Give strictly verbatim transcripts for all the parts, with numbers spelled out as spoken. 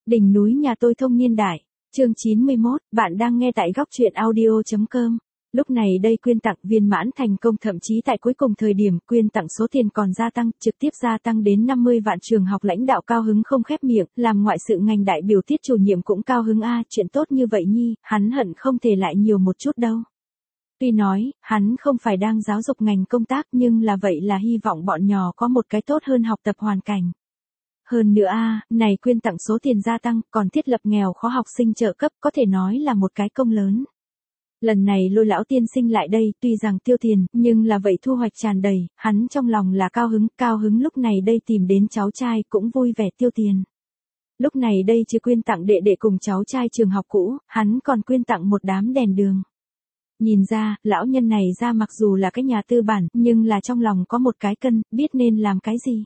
Đỉnh núi nhà tôi thông niên đại, chương chín mươi mốt, bạn đang nghe tại góc truyện audio chấm com. Lúc này đây quyên tặng viên mãn thành công, thậm chí tại cuối cùng thời điểm quyên tặng số tiền còn gia tăng, trực tiếp gia tăng đến năm mươi vạn. Trường học lãnh đạo cao hứng không khép miệng, làm ngoại sự ngành đại biểu Tiết chủ nhiệm cũng cao hứng a, chuyện tốt như vậy nhi, hắn hận không thể lại nhiều một chút đâu. Tuy nói, hắn không phải đang giáo dục ngành công tác nhưng là vậy là hy vọng bọn nhỏ có một cái tốt hơn học tập hoàn cảnh. Hơn nữa a, này quyên tặng số tiền gia tăng, còn thiết lập nghèo khó học sinh trợ cấp, có thể nói là một cái công lớn. Lần này Lôi lão tiên sinh lại đây, tuy rằng tiêu tiền, nhưng là vậy thu hoạch tràn đầy, hắn trong lòng là cao hứng, cao hứng lúc này đây tìm đến cháu trai cũng vui vẻ tiêu tiền. Lúc này đây chứ quyên tặng đệ đệ cùng cháu trai trường học cũ, hắn còn quyên tặng một đám đèn đường. Nhìn ra, lão nhân này ra mặc dù là cái nhà tư bản, nhưng là trong lòng có một cái cân, biết nên làm cái gì.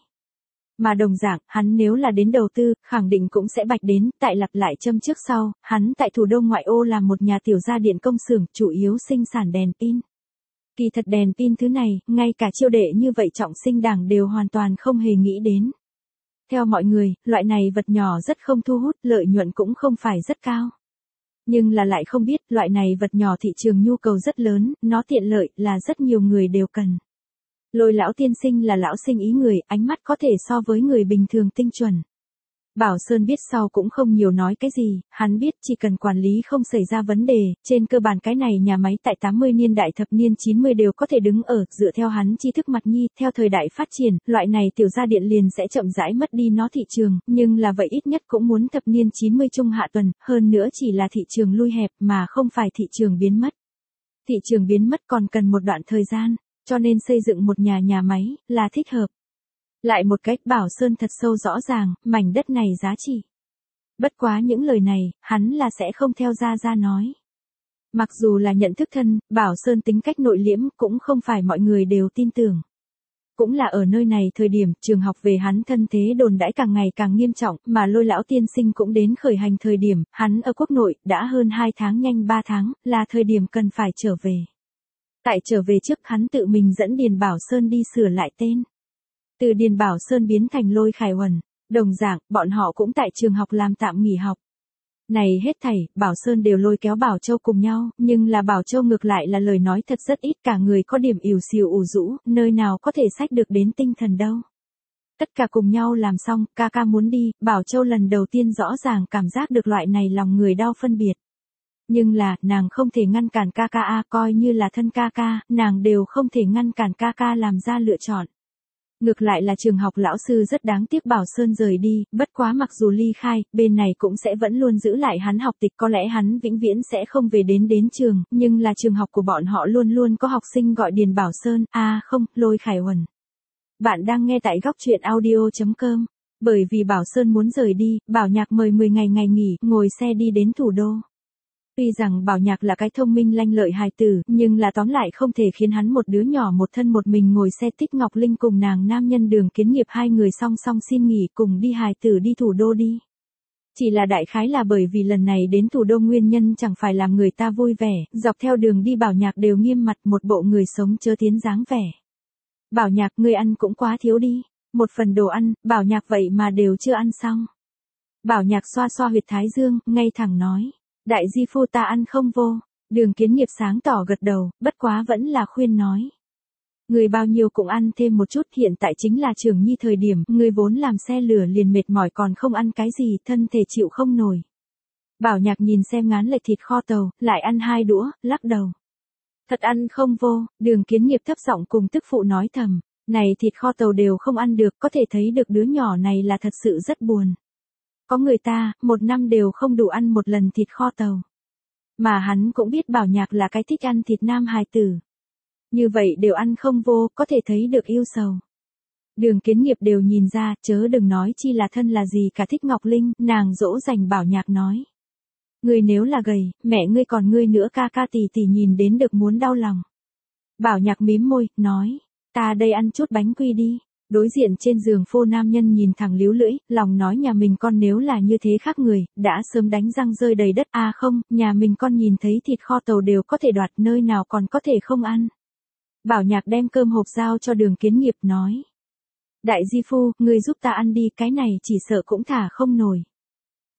Mà đồng dạng, hắn nếu là đến đầu tư, khẳng định cũng sẽ bạch đến, tại lặp lại châm trước sau, hắn tại thủ đô ngoại ô làm một nhà tiểu gia điện công xưởng, chủ yếu sinh sản đèn pin. Kỳ thật đèn pin thứ này, ngay cả chiêu đệ như vậy trọng sinh đảng đều hoàn toàn không hề nghĩ đến. Theo mọi người, loại này vật nhỏ rất không thu hút, lợi nhuận cũng không phải rất cao. Nhưng là lại không biết, loại này vật nhỏ thị trường nhu cầu rất lớn, nó tiện lợi là rất nhiều người đều cần. Lôi lão tiên sinh là lão sinh ý người, ánh mắt có thể so với người bình thường tinh chuẩn. Bảo Sơn biết sau cũng không nhiều nói cái gì, hắn biết chỉ cần quản lý không xảy ra vấn đề, trên cơ bản cái này nhà máy tại tám mươi niên đại thập niên chín mươi đều có thể đứng ở, dựa theo hắn tri thức mặt nhi, theo thời đại phát triển, loại này tiểu gia điện liền sẽ chậm rãi mất đi nó thị trường, nhưng là vậy ít nhất cũng muốn thập niên chín mươi trung hạ tuần, hơn nữa chỉ là thị trường lui hẹp mà không phải thị trường biến mất. Thị trường biến mất còn cần một đoạn thời gian, cho nên xây dựng một nhà nhà máy là thích hợp. Lại một cách Bảo Sơn thật sâu rõ ràng, mảnh đất này giá trị. Bất quá những lời này, hắn là sẽ không theo ra ra nói. Mặc dù là nhận thức thân, Bảo Sơn tính cách nội liễm cũng không phải mọi người đều tin tưởng. Cũng là ở nơi này thời điểm trường học về hắn thân thế đồn đãi càng ngày càng nghiêm trọng, mà Lôi lão tiên sinh cũng đến khởi hành thời điểm, hắn ở quốc nội đã hơn hai tháng nhanh ba tháng, là thời điểm cần phải trở về. Tại trở về trước hắn tự mình dẫn Điền Bảo Sơn đi sửa lại tên. Từ Điền Bảo Sơn biến thành Lôi Khải Huẩn, đồng dạng, bọn họ cũng tại trường học làm tạm nghỉ học. Này hết thảy, Bảo Sơn đều lôi kéo Bảo Châu cùng nhau, nhưng là Bảo Châu ngược lại là lời nói thật rất ít, cả người có điểm ỉu xìu ủ rũ, nơi nào có thể xách được đến tinh thần đâu. Tất cả cùng nhau làm xong, ca ca muốn đi, Bảo Châu lần đầu tiên rõ ràng cảm giác được loại này lòng người đau phân biệt. Nhưng là, nàng không thể ngăn cản ca ca a, coi như là thân ca ca, nàng đều không thể ngăn cản ca ca làm ra lựa chọn. Ngược lại là trường học lão sư rất đáng tiếc Bảo Sơn rời đi, bất quá mặc dù ly khai, bên này cũng sẽ vẫn luôn giữ lại hắn học tịch, có lẽ hắn vĩnh viễn sẽ không về đến đến trường, nhưng là trường học của bọn họ luôn luôn có học sinh gọi Điền Bảo Sơn, a à, không, Lôi Khải Huẩn. Bạn đang nghe tại góc truyện audio chấm com. Bởi vì Bảo Sơn muốn rời đi, Bảo Nhạc mời mười ngày ngày nghỉ, ngồi xe đi đến thủ đô. Tuy rằng Bảo Nhạc là cái thông minh lanh lợi hài tử, nhưng là tóm lại không thể khiến hắn một đứa nhỏ một thân một mình ngồi xe Tích Ngọc Linh cùng nàng nam nhân Đường Kiến Nghiệp hai người song song xin nghỉ cùng đi hài tử đi thủ đô đi. Chỉ là đại khái là bởi vì lần này đến thủ đô nguyên nhân chẳng phải làm người ta vui vẻ, dọc theo đường đi Bảo Nhạc đều nghiêm mặt một bộ người sống chớ tiến dáng vẻ. Bảo Nhạc ngươi ăn cũng quá thiếu đi, một phần đồ ăn, Bảo Nhạc vậy mà đều chưa ăn xong. Bảo Nhạc xoa xoa huyệt thái dương, ngay thẳng nói. Đại di phu ta ăn không vô, Đường Kiến Nghiệp sáng tỏ gật đầu, bất quá vẫn là khuyên nói. Người bao nhiêu cũng ăn thêm một chút, hiện tại chính là trưởng nhi thời điểm, người vốn làm xe lửa liền mệt mỏi còn không ăn cái gì, thân thể chịu không nổi. Bảo Nhạc nhìn xem ngán lệch thịt kho tàu, lại ăn hai đũa, lắc đầu. Thật ăn không vô, Đường Kiến Nghiệp thấp giọng cùng tức phụ nói thầm, này thịt kho tàu đều không ăn được, có thể thấy được đứa nhỏ này là thật sự rất buồn. Có người ta, một năm đều không đủ ăn một lần thịt kho tàu. Mà hắn cũng biết Bảo Nhạc là cái thích ăn thịt nam hài tử. Như vậy đều ăn không vô, có thể thấy được yêu sầu. Đường Kiến Nghiệp đều nhìn ra, chớ đừng nói chi là thân là gì cả Thích Ngọc Linh, nàng dỗ dành Bảo Nhạc nói. Ngươi nếu là gầy, mẹ ngươi còn ngươi nữa ca ca tỷ tỷ nhìn đến được muốn đau lòng. Bảo Nhạc mím môi, nói, ta đây ăn chút bánh quy đi. Đối diện trên giường phô nam nhân nhìn thẳng líu lưỡi, lòng nói nhà mình con nếu là như thế khác người, đã sớm đánh răng rơi đầy đất, à không, nhà mình con nhìn thấy thịt kho tàu đều có thể đoạt, nơi nào còn có thể không ăn. Bảo Nhạc đem cơm hộp giao cho Đường Kiến Nghiệp nói. Đại di phu, người giúp ta ăn đi, cái này chỉ sợ cũng thả không nổi.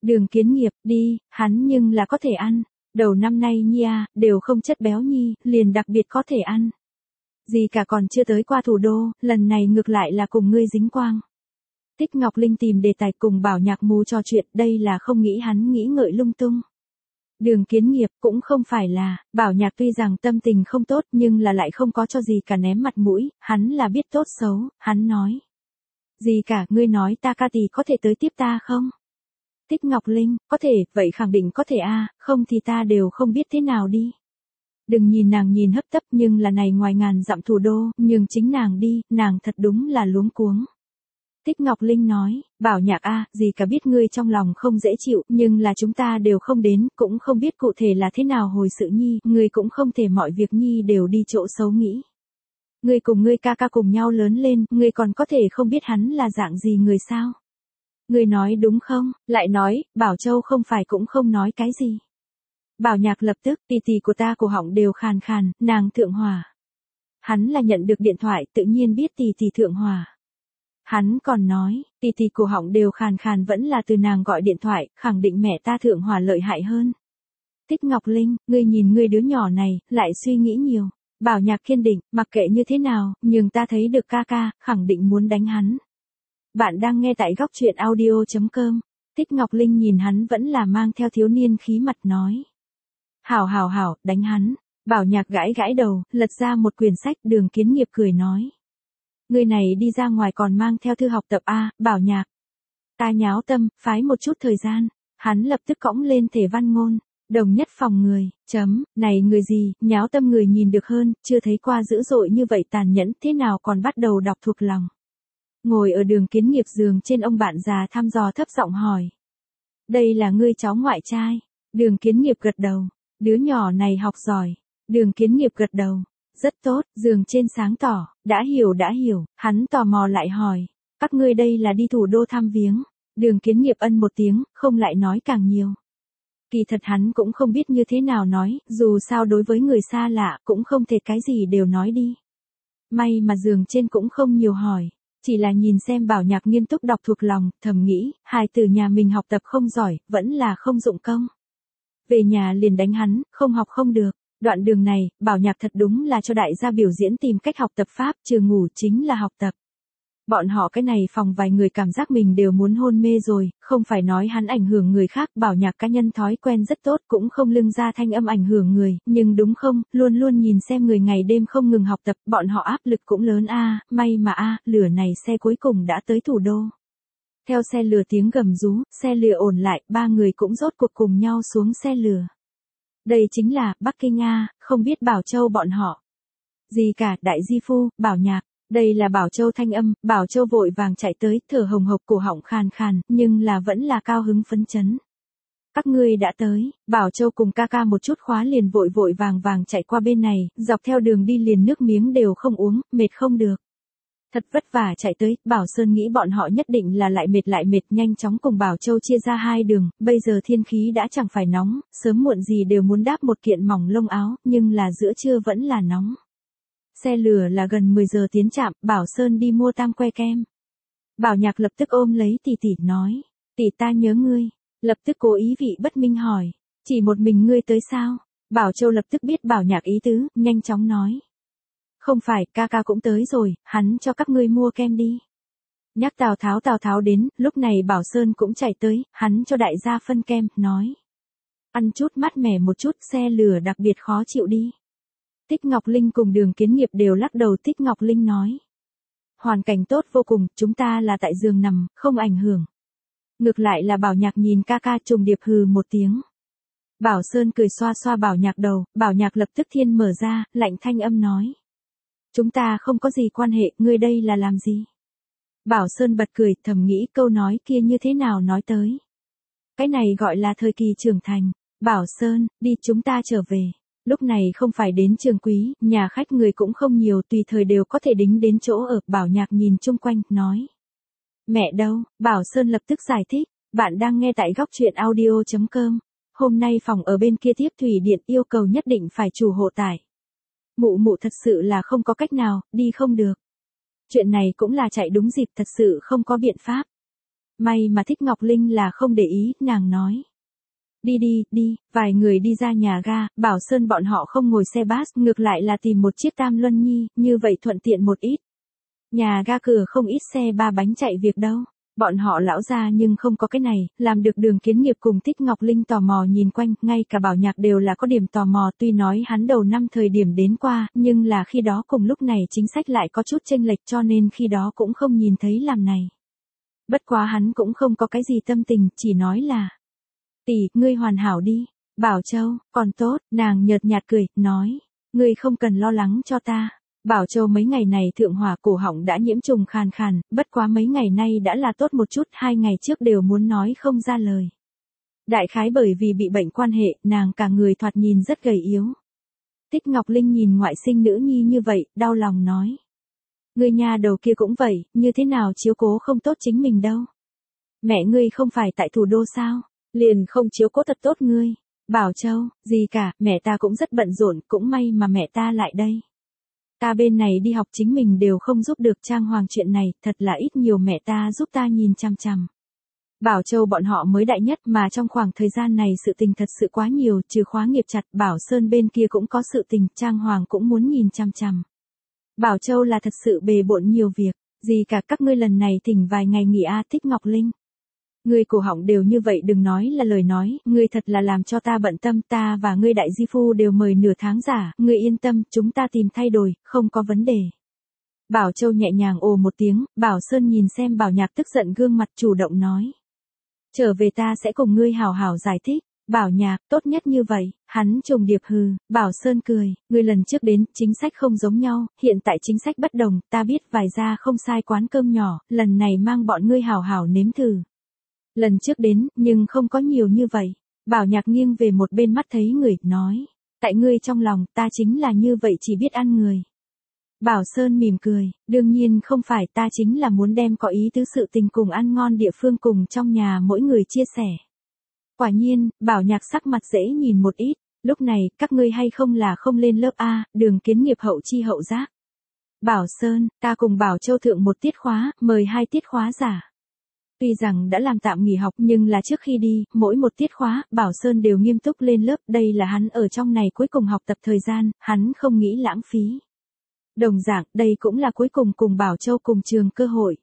Đường Kiến Nghiệp, đi, hắn nhưng là có thể ăn. Đầu năm nay nhi à, đều không chất béo nhi, liền đặc biệt có thể ăn. Gì cả còn chưa tới qua thủ đô, lần này ngược lại là cùng ngươi dính quang. Tích Ngọc Linh tìm đề tài cùng Bảo Nhạc mù trò chuyện, đây là không nghĩ hắn nghĩ ngợi lung tung. Đường Kiến Nghiệp cũng không phải là, Bảo Nhạc tuy rằng tâm tình không tốt nhưng là lại không có cho gì cả ném mặt mũi, hắn là biết tốt xấu, hắn nói. Gì cả, ngươi nói ta ca tỷ có thể tới tiếp ta không? Tích Ngọc Linh, có thể, vậy khẳng định có thể a, không thì ta đều không biết thế nào đi. Đừng nhìn nàng nhìn hấp tấp nhưng là này ngoài ngàn dặm thủ đô, nhưng chính nàng đi, nàng thật đúng là luống cuống. Tích Ngọc Linh nói, Bảo Nhạc a, gì cả biết ngươi trong lòng không dễ chịu, nhưng là chúng ta đều không đến, cũng không biết cụ thể là thế nào hồi sự nhi, ngươi cũng không thể mọi việc nhi đều đi chỗ xấu nghĩ. Ngươi cùng ngươi ca ca cùng nhau lớn lên, ngươi còn có thể không biết hắn là dạng gì người sao? Ngươi nói đúng không? Lại nói, Bảo Châu không phải cũng không nói cái gì. Bảo Nhạc lập tức, tì tì của ta cổ họng đều khàn khàn, nàng thượng hòa. Hắn là nhận được điện thoại, tự nhiên biết tì tì thượng hòa. Hắn còn nói, tì tì cổ họng đều khàn khàn vẫn là từ nàng gọi điện thoại, khẳng định mẹ ta thượng hòa lợi hại hơn. Tích Ngọc Linh, ngươi nhìn ngươi đứa nhỏ này, lại suy nghĩ nhiều. Bảo Nhạc kiên định, mặc kệ như thế nào, nhưng ta thấy được ca ca, khẳng định muốn đánh hắn. Bạn đang nghe tại góc truyện audio chấm com. Tích Ngọc Linh nhìn hắn vẫn là mang theo thiếu niên khí mặt nói. Hảo hảo hảo, đánh hắn. Bảo Nhạc gãi gãi đầu, lật ra một quyển sách. Đường Kiến Nghiệp cười nói. Người này đi ra ngoài còn mang theo thư học tập A, Bảo Nhạc. Ta nháo tâm, phái một chút thời gian. Hắn lập tức cõng lên thể văn ngôn. Đồng nhất phòng người, chấm, này người gì, nháo tâm người nhìn được hơn, chưa thấy qua dữ dội như vậy tàn nhẫn, thế nào còn bắt đầu đọc thuộc lòng. Ngồi ở Đường Kiến Nghiệp giường trên, ông bạn già thăm dò thấp giọng hỏi. Đây là ngươi cháu ngoại trai. Đường Kiến Nghiệp gật đầu. Đứa nhỏ này học giỏi. Đường Kiến Nghiệp gật đầu. Rất tốt, giường trên sáng tỏ. Đã hiểu đã hiểu, hắn tò mò lại hỏi. Các ngươi đây là đi thủ đô thăm viếng. Đường Kiến Nghiệp ân một tiếng, không lại nói càng nhiều. Kỳ thật hắn cũng không biết như thế nào nói, dù sao đối với người xa lạ, cũng không thể cái gì đều nói đi. May mà giường trên cũng không nhiều hỏi. Chỉ là nhìn xem Bảo Nhạc nghiêm túc đọc thuộc lòng, thầm nghĩ, hài tử nhà mình học tập không giỏi, vẫn là không dụng công. Về nhà liền đánh hắn, không học không được. Đoạn đường này, Bảo Nhạc thật đúng là cho đại gia biểu diễn tìm cách học tập pháp, trừ ngủ chính là học tập. Bọn họ cái này phòng vài người cảm giác mình đều muốn hôn mê rồi, không phải nói hắn ảnh hưởng người khác, Bảo Nhạc cá nhân thói quen rất tốt, cũng không lưng ra thanh âm ảnh hưởng người, nhưng đúng không, luôn luôn nhìn xem người ngày đêm không ngừng học tập, bọn họ áp lực cũng lớn a, may mà a, lửa này xe cuối cùng đã tới thủ đô. Theo xe lửa tiếng gầm rú, xe lửa ổn lại, ba người cũng rốt cuộc cùng nhau xuống xe lửa. Đây chính là Bắc Kinh a, không biết Bảo Châu bọn họ. Gì cả, đại di phu, Bảo Nhạc. Đây là Bảo Châu thanh âm, Bảo Châu vội vàng chạy tới, thở hồng hộc cổ họng khàn khàn, nhưng là vẫn là cao hứng phấn chấn. Các ngươi đã tới, Bảo Châu cùng ca ca một chút khóa liền vội vội vàng vàng chạy qua bên này, dọc theo đường đi liền nước miếng đều không uống, mệt không được. Thật vất vả chạy tới, Bảo Sơn nghĩ bọn họ nhất định là lại mệt lại mệt, nhanh chóng cùng Bảo Châu chia ra hai đường, bây giờ thiên khí đã chẳng phải nóng, sớm muộn gì đều muốn đáp một kiện mỏng lông áo, nhưng là giữa trưa vẫn là nóng. Xe lửa là gần mười giờ tiến trạm, Bảo Sơn đi mua tam que kem. Bảo Nhạc lập tức ôm lấy tỷ tỷ nói, tỷ ta nhớ ngươi, lập tức cố ý vị bất minh hỏi, chỉ một mình ngươi tới sao? Bảo Châu lập tức biết Bảo Nhạc ý tứ, nhanh chóng nói. Không phải, ca ca cũng tới rồi, hắn cho các ngươi mua kem đi. Nhắc Tào Tháo Tào Tháo đến, lúc này Bảo Sơn cũng chạy tới, hắn cho đại gia phân kem, nói. Ăn chút mát mẻ một chút, xe lửa đặc biệt khó chịu đi. Tích Ngọc Linh cùng Đường Kiến Nghiệp đều lắc đầu. Tích Ngọc Linh nói. Hoàn cảnh tốt vô cùng, chúng ta là tại giường nằm, không ảnh hưởng. Ngược lại là Bảo Nhạc nhìn ca ca trùng điệp hừ một tiếng. Bảo Sơn cười xoa xoa Bảo Nhạc đầu, Bảo Nhạc lập tức thiên mở ra, lạnh thanh âm nói. Chúng ta không có gì quan hệ, ngươi đây là làm gì? Bảo Sơn bật cười, thầm nghĩ câu nói kia như thế nào nói tới. Cái này gọi là thời kỳ trưởng thành. Bảo Sơn, đi chúng ta trở về. Lúc này không phải đến Trường Quý, nhà khách người cũng không nhiều, tùy thời đều có thể đính đến chỗ ở. Bảo Nhạc nhìn chung quanh, nói. Mẹ đâu? Bảo Sơn lập tức giải thích. Bạn đang nghe tại góc truyện audio chấm com. Hôm nay phòng ở bên kia tiếp thủy điện yêu cầu nhất định phải chủ hộ tải. Mụ mụ thật sự là không có cách nào, đi không được. Chuyện này cũng là chạy đúng dịp, thật sự không có biện pháp. May mà Thích Ngọc Linh là không để ý, nàng nói. Đi đi, đi, vài người đi ra nhà ga, Bảo Sơn bọn họ không ngồi xe bus, ngược lại là tìm một chiếc Tam Luân Nhi, như vậy thuận tiện một ít. Nhà ga cửa không ít xe ba bánh chạy việc đâu. Bọn họ lão ra nhưng không có cái này, làm được Đường Kiến Nghiệp cùng Thích Ngọc Linh tò mò nhìn quanh, ngay cả Bảo Nhạc đều là có điểm tò mò, tuy nói hắn đầu năm thời điểm đến qua, nhưng là khi đó cùng lúc này chính sách lại có chút chênh lệch cho nên khi đó cũng không nhìn thấy làm này. Bất quá hắn cũng không có cái gì tâm tình, chỉ nói là, tỷ, ngươi hoàn hảo đi. Bảo Châu, còn tốt, nàng nhợt nhạt cười, nói, ngươi không cần lo lắng cho ta. Bảo Châu mấy ngày này thượng hỏa cổ họng đã nhiễm trùng khàn khàn, bất quá mấy ngày nay đã là tốt một chút, hai ngày trước đều muốn nói không ra lời. Đại khái bởi vì bị bệnh quan hệ, nàng cả người thoạt nhìn rất gầy yếu. Tích Ngọc Linh nhìn ngoại sinh nữ nhi như vậy, đau lòng nói. Ngươi nhà đầu kia cũng vậy, như thế nào chiếu cố không tốt chính mình đâu. Mẹ ngươi không phải tại thủ đô sao, liền không chiếu cố thật tốt ngươi. Bảo Châu, gì cả, mẹ ta cũng rất bận rộn, cũng may mà mẹ ta lại đây. Ta bên này đi học chính mình đều không giúp được trang hoàng chuyện này, thật là ít nhiều mẹ ta giúp ta nhìn chằm chằm. Bảo Châu bọn họ mới đại nhất mà trong khoảng thời gian này sự tình thật sự quá nhiều, trừ khóa nghiệp chặt, Bảo Sơn bên kia cũng có sự tình, trang hoàng cũng muốn nhìn chằm chằm. Bảo Châu là thật sự bề bộn nhiều việc, gì cả các ngươi lần này thỉnh vài ngày nghỉ a. Thích Ngọc Linh. Ngươi cổ họng đều như vậy đừng nói là lời nói, ngươi thật là làm cho ta bận tâm, ta và ngươi đại di phu đều mời nửa tháng giả, ngươi yên tâm, chúng ta tìm thay đổi, không có vấn đề. Bảo Châu nhẹ nhàng ồ một tiếng, Bảo Sơn nhìn xem Bảo Nhạc tức giận gương mặt chủ động nói. Trở về ta sẽ cùng ngươi hào hào giải thích. Bảo Nhạc, tốt nhất như vậy, hắn trùng điệp hừ, Bảo Sơn cười, ngươi lần trước đến, chính sách không giống nhau, hiện tại chính sách bất đồng, ta biết vài gia không sai quán cơm nhỏ, lần này mang bọn ngươi hào hào nếm thử. Lần trước đến, nhưng không có nhiều như vậy. Bảo Nhạc nghiêng về một bên mắt thấy người, nói. Tại ngươi trong lòng, ta chính là như vậy chỉ biết ăn người. Bảo Sơn mỉm cười, đương nhiên không phải, ta chính là muốn đem có ý tứ sự tình cùng ăn ngon địa phương cùng trong nhà mỗi người chia sẻ. Quả nhiên, Bảo Nhạc sắc mặt dễ nhìn một ít, lúc này, các ngươi hay không là không lên lớp A, Đường Kiến Nghiệp hậu chi hậu giác. Bảo Sơn, ta cùng Bảo Châu thượng một tiết khóa, mời hai tiết khóa giả. Tuy rằng đã làm tạm nghỉ học nhưng là trước khi đi, mỗi một tiết khóa, Bảo Sơn đều nghiêm túc lên lớp, đây là hắn ở trong này cuối cùng học tập thời gian, hắn không nghĩ lãng phí. Đồng dạng, đây cũng là cuối cùng cùng Bảo Châu cùng trường cơ hội.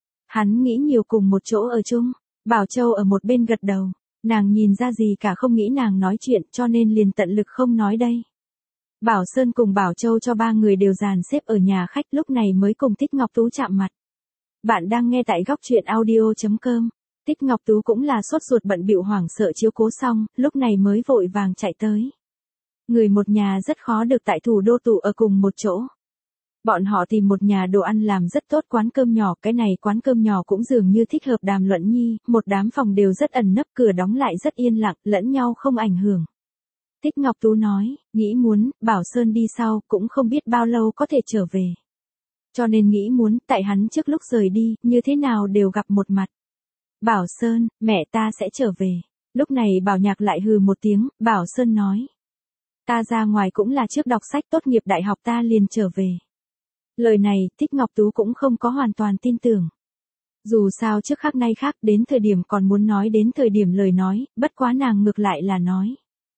Hắn nghĩ nhiều cùng một chỗ ở chung, Bảo Châu ở một bên gật đầu, nàng nhìn ra gì cả không nghĩ nàng nói chuyện cho nên liền tận lực không nói đây. Bảo Sơn cùng Bảo Châu cho ba người đều dàn xếp ở nhà khách lúc này mới cùng Thích Ngọc Tú chạm mặt. Bạn đang nghe tại góc truyện audio chấm com. Tích Ngọc Tú cũng là sốt ruột bận bịu hoảng sợ chiếu cố xong, lúc này mới vội vàng chạy tới. Người một nhà rất khó được tại thủ đô tụ ở cùng một chỗ. Bọn họ tìm một nhà đồ ăn làm rất tốt quán cơm nhỏ, cái này quán cơm nhỏ cũng dường như thích hợp đàm luận nhi, một đám phòng đều rất ẩn nấp, cửa đóng lại rất yên lặng, lẫn nhau không ảnh hưởng. Tích Ngọc Tú nói, nghĩ muốn, Bảo Sơn đi sau, cũng không biết bao lâu có thể trở về. Cho nên nghĩ muốn, tại hắn trước lúc rời đi, như thế nào đều gặp một mặt. Bảo Sơn, mẹ ta sẽ trở về. Lúc này Bảo Nhạc lại hừ một tiếng, Bảo Sơn nói. Ta ra ngoài cũng là trước đọc sách tốt nghiệp đại học ta liền trở về. Lời này, Thích Ngọc Tú cũng không có hoàn toàn tin tưởng. Dù sao trước khác nay khác, đến thời điểm còn muốn nói đến thời điểm lời nói, bất quá nàng ngược lại là nói.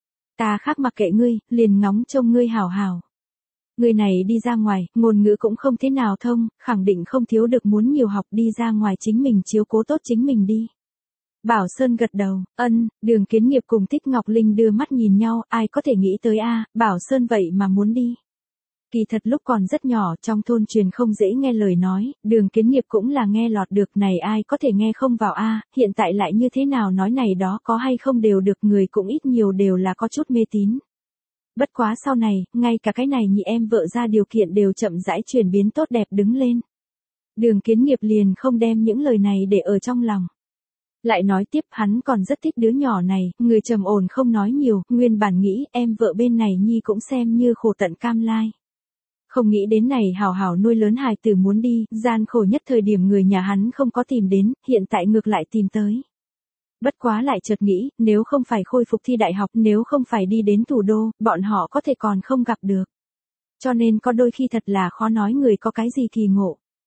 Ta khác mặc kệ ngươi, liền ngóng trông ngươi hào hào. Người này đi ra ngoài, ngôn ngữ cũng không thế nào thông, khẳng định không thiếu được muốn nhiều học đi ra ngoài chính mình chiếu cố tốt chính mình đi. Bảo Sơn gật đầu, ân, Đường Kiến Nghiệp cùng Thích Ngọc Linh đưa mắt nhìn nhau, ai có thể nghĩ tới a, Bảo Sơn vậy mà muốn đi. Kỳ thật lúc còn rất nhỏ, trong thôn truyền không dễ nghe lời nói, Đường Kiến Nghiệp cũng là nghe lọt được, này ai có thể nghe không vào a, hiện tại lại như thế nào nói này đó có hay không đều được, người cũng ít nhiều đều là có chút mê tín. Bất quá sau này, ngay cả cái này nhị em vợ ra điều kiện đều chậm rãi chuyển biến tốt đẹp đứng lên. Đường Kiến Nghiệp liền không đem những lời này để ở trong lòng. Lại nói tiếp, hắn còn rất thích đứa nhỏ này, người trầm ổn không nói nhiều, nguyên bản nghĩ em vợ bên này nhi cũng xem như khổ tận cam lai. Không nghĩ đến này hào hào nuôi lớn hài tử muốn đi, gian khổ nhất thời điểm người nhà hắn không có tìm đến, hiện tại ngược lại tìm tới. Bất quá lại chợt nghĩ, nếu không phải khôi phục thi đại học, nếu không phải đi đến thủ đô, bọn họ có thể còn không gặp được. Cho nên có đôi khi thật là khó nói người có cái gì kỳ ngộ.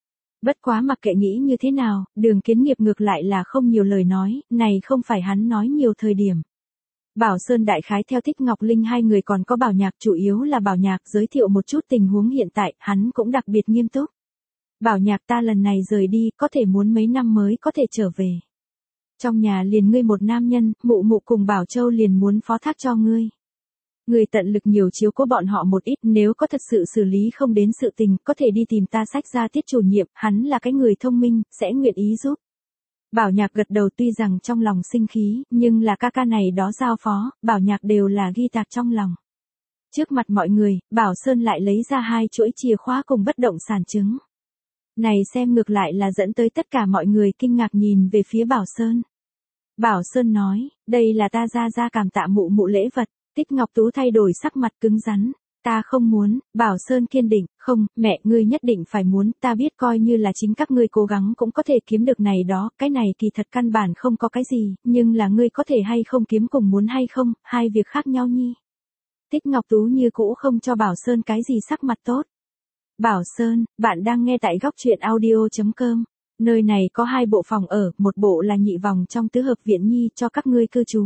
Bất quá mặc kệ nghĩ như thế nào, Đường Kiến Nghiệp ngược lại là không nhiều lời nói, này không phải hắn nói nhiều thời điểm. Bảo Sơn đại khái theo Thích Ngọc Linh hai người còn có Bảo Nhạc, chủ yếu là Bảo Nhạc giới thiệu một chút tình huống hiện tại, hắn cũng đặc biệt nghiêm túc. Bảo Nhạc, ta lần này rời đi, có thể muốn mấy năm mới có thể trở về. Trong nhà liền ngươi một nam nhân, mụ mụ cùng Bảo Châu liền muốn phó thác cho ngươi. Ngươi tận lực nhiều chiếu cố bọn họ một ít, nếu có thật sự xử lý không đến sự tình, có thể đi tìm ta sách ra Tiết chủ nhiệm, hắn là cái người thông minh, sẽ nguyện ý giúp. Bảo Nhạc gật đầu, tuy rằng trong lòng sinh khí, nhưng là ca ca này đó giao phó, Bảo Nhạc đều là ghi tạc trong lòng. Trước mặt mọi người, Bảo Sơn lại lấy ra hai chuỗi chìa khóa cùng bất động sản chứng. Này xem ngược lại là dẫn tới tất cả mọi người kinh ngạc nhìn về phía Bảo Sơn. Bảo Sơn nói, đây là ta ra ra cảm tạ mụ mụ lễ vật. Tích Ngọc Tú thay đổi sắc mặt cứng rắn. Ta không muốn. Bảo Sơn kiên định, không, mẹ ngươi nhất định phải muốn, ta biết coi như là chính các ngươi cố gắng cũng có thể kiếm được này đó, cái này kỳ thật căn bản không có cái gì, nhưng là ngươi có thể hay không kiếm cùng muốn hay không, hai việc khác nhau nhi. Tích Ngọc Tú như cũ không cho Bảo Sơn cái gì sắc mặt tốt. Bảo Sơn, bạn đang nghe tại góc truyện audio chấm com. Nơi này có hai bộ phòng ở, một bộ là nhị vòng trong tứ hợp viện nhi cho các ngươi cư trú.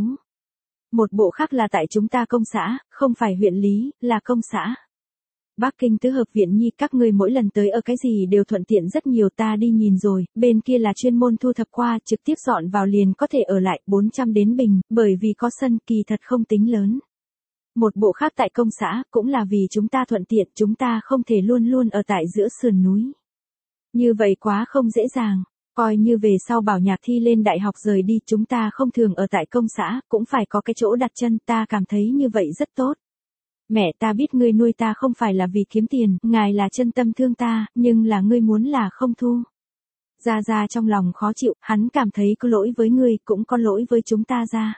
Một bộ khác là tại chúng ta công xã, không phải huyện lý, là công xã. Bắc Kinh tứ hợp viện nhi, các ngươi mỗi lần tới ở cái gì đều thuận tiện rất nhiều, ta đi nhìn rồi, bên kia là chuyên môn thu thập qua, trực tiếp dọn vào liền có thể ở lại, bốn trăm đến bình, bởi vì có sân, kỳ thật không tính lớn. Một bộ khác tại công xã, cũng là vì chúng ta thuận tiện, chúng ta không thể luôn luôn ở tại giữa sườn núi. Như vậy quá không dễ dàng. Coi như về sau Bảo Nhạc thi lên đại học rời đi, chúng ta không thường ở tại công xã, cũng phải có cái chỗ đặt chân, ta cảm thấy như vậy rất tốt. Mẹ, ta biết ngươi nuôi ta không phải là vì kiếm tiền, ngài là chân tâm thương ta, nhưng là ngươi muốn là không thu. Gia Gia trong lòng khó chịu, hắn cảm thấy có lỗi với ngươi, cũng có lỗi với chúng ta ra.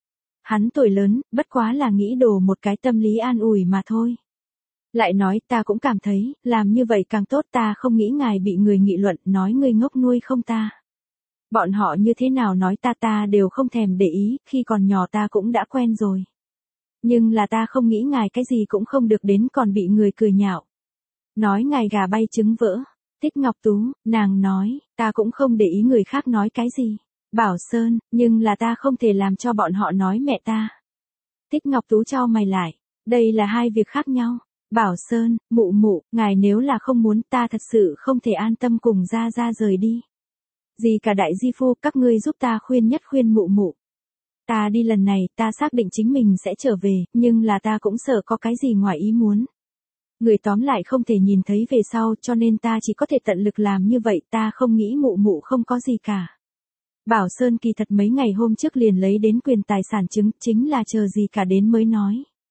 Hắn tuổi lớn, bất quá là nghĩ đồ một cái tâm lý an ủi mà thôi. Lại nói, ta cũng cảm thấy, làm như vậy càng tốt, ta không nghĩ ngài bị người nghị luận, nói ngươi ngốc nuôi không ta. Bọn họ như thế nào nói ta ta đều không thèm để ý, khi còn nhỏ ta cũng đã quen rồi. Nhưng là ta không nghĩ ngài cái gì cũng không được đến còn bị người cười nhạo. Nói ngài gà bay trứng vỡ. Tích Ngọc Tú, nàng nói, ta cũng không để ý người khác nói cái gì. Bảo Sơn, nhưng là ta không thể làm cho bọn họ nói mẹ ta. Tích Ngọc Tú chau mày lại, đây là hai việc khác nhau. Bảo Sơn, mụ mụ, ngài nếu là không muốn, ta thật sự không thể an tâm cùng Gia Gia rời đi. Gì cả đại di phu, các ngươi giúp ta khuyên nhất khuyên mụ mụ. Ta đi lần này, ta xác định chính mình sẽ trở về, nhưng là ta cũng sợ có cái gì ngoài ý muốn. Người tóm lại không thể nhìn thấy về sau, cho nên ta chỉ có thể tận lực làm như vậy, ta không nghĩ mụ mụ không có gì cả. Bảo Sơn kỳ thật mấy ngày hôm trước liền lấy đến quyền tài sản chứng, chính là chờ gì cả đến mới nói.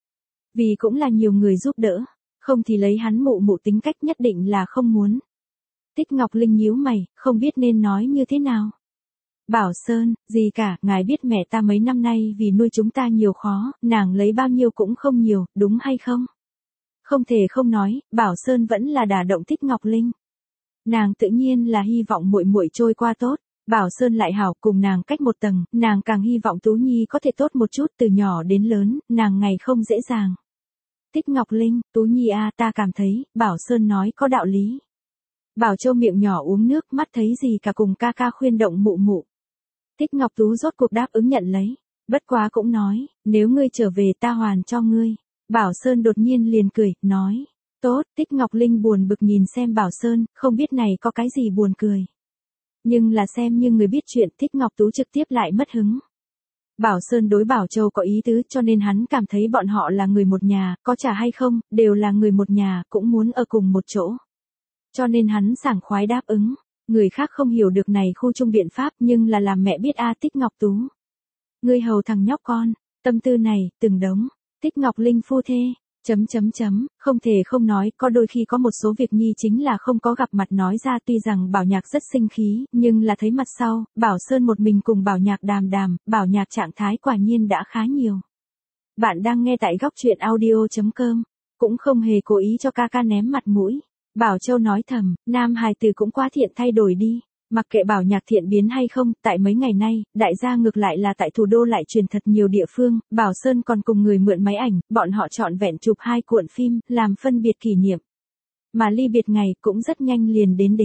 Vì cũng là nhiều người giúp đỡ, không thì lấy hắn mụ mụ tính cách nhất định là không muốn. Tích Ngọc Linh nhíu mày, không biết nên nói như thế nào. Bảo Sơn, gì cả, ngài biết mẹ ta mấy năm nay vì nuôi chúng ta nhiều khó, nàng lấy bao nhiêu cũng không nhiều, đúng hay không? Không thể không nói, Bảo Sơn vẫn là đả động Tích Ngọc Linh. Nàng tự nhiên là hy vọng muội muội trôi qua tốt. Bảo Sơn lại hảo, cùng nàng cách một tầng, nàng càng hy vọng Tú Nhi có thể tốt một chút, từ nhỏ đến lớn, nàng ngày không dễ dàng. Tích Ngọc Linh, Tú Nhi a, ta cảm thấy, Bảo Sơn nói có đạo lý. Bảo Châu miệng nhỏ uống nước, mắt thấy gì cả cùng ca ca khuyên động mụ mụ. Tích Ngọc Tú rốt cuộc đáp ứng nhận lấy, bất quá cũng nói, nếu ngươi trở về ta hoàn cho ngươi. Bảo Sơn đột nhiên liền cười, nói, tốt. Tích Ngọc Linh buồn bực nhìn xem Bảo Sơn, không biết này có cái gì buồn cười. Nhưng là xem như người biết chuyện, Tích Ngọc Tú trực tiếp lại mất hứng. Bảo Sơn đối Bảo Châu có ý tứ, cho nên hắn cảm thấy bọn họ là người một nhà, có trả hay không, đều là người một nhà, cũng muốn ở cùng một chỗ. Cho nên hắn sảng khoái đáp ứng. Người khác không hiểu được này khu chung biện pháp, nhưng là làm mẹ biết a. Tích Ngọc Tú. Ngươi hầu thằng nhóc con, tâm tư này, từng đống. Tích Ngọc Linh phu thê. Chấm chấm chấm, không thể không nói, có đôi khi có một số việc nhi chính là không có gặp mặt nói ra, tuy rằng Bảo Nhạc rất sinh khí, nhưng là thấy mặt sau, Bảo Sơn một mình cùng Bảo Nhạc đàm đàm, Bảo Nhạc trạng thái quả nhiên đã khá nhiều. Bạn đang nghe tại góc truyện audio chấm com, cũng không hề cố ý cho ca ca ném mặt mũi. Bảo Châu nói thầm, nam hài tử cũng quá thiện thay đổi đi. Mặc kệ Bảo Nhạc thiện biến hay không, tại mấy ngày nay, đại gia ngược lại là tại thủ đô lại truyền thật nhiều địa phương, Bảo Sơn còn cùng người mượn máy ảnh, bọn họ chọn vẹn chụp hai cuộn phim, làm phân biệt kỷ niệm. Mà ly biệt ngày cũng rất nhanh liền đến đến.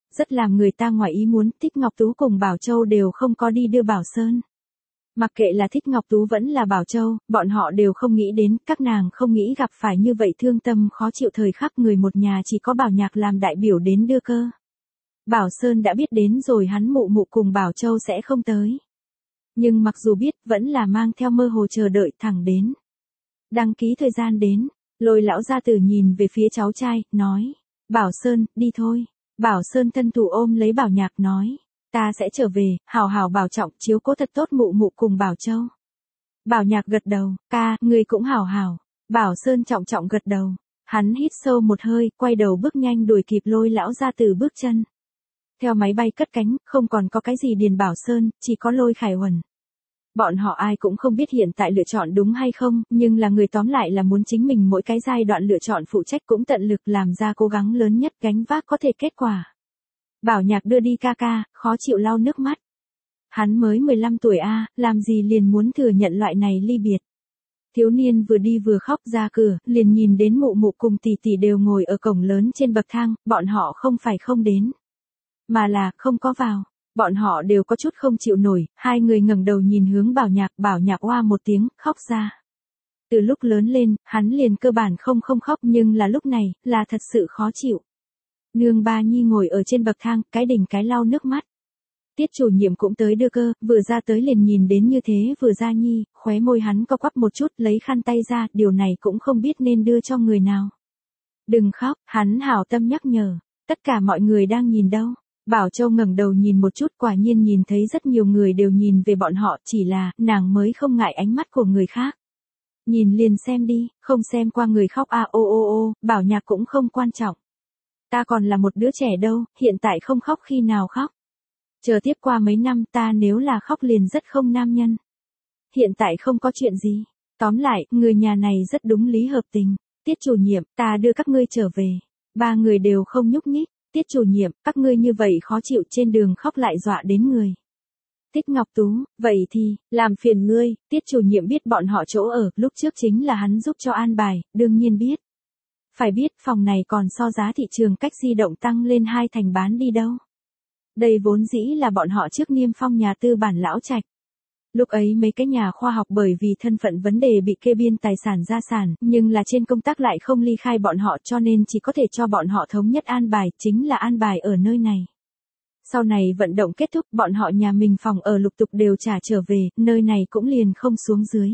Rất làm người ta ngoài ý muốn, Thích Ngọc Tú cùng Bảo Châu đều không có đi đưa Bảo Sơn. Mặc kệ là Thích Ngọc Tú vẫn là Bảo Châu, bọn họ đều không nghĩ đến, các nàng không nghĩ gặp phải như vậy thương tâm khó chịu thời khắc người một nhà chỉ có Bảo Nhạc làm đại biểu đến đưa cơ. Bảo Sơn đã biết đến rồi hắn mụ mụ cùng Bảo Châu sẽ không tới. Nhưng mặc dù biết, vẫn là mang theo mơ hồ chờ đợi thẳng đến. Đăng ký thời gian đến, Lôi lão gia tử nhìn về phía cháu trai, nói. Bảo Sơn, đi thôi. Bảo Sơn thân thủ ôm lấy Bảo Nhạc nói. Ta sẽ trở về, hào hào bảo trọng, chiếu cố thật tốt mụ mụ cùng Bảo Châu. Bảo Nhạc gật đầu, ca, ngươi cũng hào hào. Bảo Sơn trọng trọng gật đầu. Hắn hít sâu một hơi, quay đầu bước nhanh đuổi kịp Lôi lão gia tử bước chân. Theo máy bay cất cánh, không còn có cái gì Điền Bảo Sơn, chỉ có Lôi Khải Huẩn. Bọn họ ai cũng không biết hiện tại lựa chọn đúng hay không, nhưng là người tóm lại là muốn chính mình mỗi cái giai đoạn lựa chọn phụ trách cũng tận lực làm ra cố gắng lớn nhất gánh vác có thể kết quả. Bảo Nhạc đưa đi ca ca, khó chịu lau nước mắt. Hắn mới mười lăm tuổi a, làm gì liền muốn thừa nhận loại này ly biệt. Thiếu niên vừa đi vừa khóc ra cửa, liền nhìn đến mụ mụ cùng tỷ tỷ đều ngồi ở cổng lớn trên bậc thang, bọn họ không phải không đến, mà là không có vào. Bọn họ đều có chút không chịu nổi, hai người ngẩng đầu nhìn hướng Bảo Nhạc, Bảo Nhạc oa một tiếng, khóc ra. Từ lúc lớn lên, hắn liền cơ bản không không khóc nhưng là lúc này, là thật sự khó chịu. Nương Ba Nhi ngồi ở trên bậc thang, cái đỉnh cái lau nước mắt. Tiết chủ nhiệm cũng tới đưa cơ, vừa ra tới liền nhìn đến như thế vừa ra Nhi, khóe môi hắn co quắp một chút lấy khăn tay ra, điều này cũng không biết nên đưa cho người nào. Đừng khóc, hắn hảo tâm nhắc nhở, tất cả mọi người đang nhìn đâu. Bảo Châu ngẩng đầu nhìn một chút quả nhiên nhìn thấy rất nhiều người đều nhìn về bọn họ chỉ là nàng mới không ngại ánh mắt của người khác. Nhìn liền xem đi, không xem qua người khóc a ô ô ô, Bảo Nhạc cũng không quan trọng. Ta còn là một đứa trẻ đâu, hiện tại không khóc khi nào khóc. Chờ tiếp qua mấy năm ta nếu là khóc liền rất không nam nhân. Hiện tại không có chuyện gì. Tóm lại, người nhà này rất đúng lý hợp tình. Tiết chủ nhiệm, ta đưa các ngươi trở về. Ba người đều không nhúc nhích. Tiết chủ nhiệm, các ngươi như vậy khó chịu trên đường khóc lại dọa đến người. Thích Ngọc Tú, vậy thì, làm phiền ngươi, tiết chủ nhiệm biết bọn họ chỗ ở, lúc trước chính là hắn giúp cho an bài, đương nhiên biết. Phải biết phòng này còn so giá thị trường cách di động tăng lên hai thành bán đi đâu. Đây vốn dĩ là bọn họ trước Niêm Phong nhà tư bản lão trạch. Lúc ấy mấy cái nhà khoa học bởi vì thân phận vấn đề bị kê biên tài sản gia sản, nhưng là trên công tác lại không ly khai bọn họ cho nên chỉ có thể cho bọn họ thống nhất an bài, chính là an bài ở nơi này. Sau này vận động kết thúc bọn họ nhà mình phòng ở lục tục đều trả trở về, nơi này cũng liền không xuống dưới.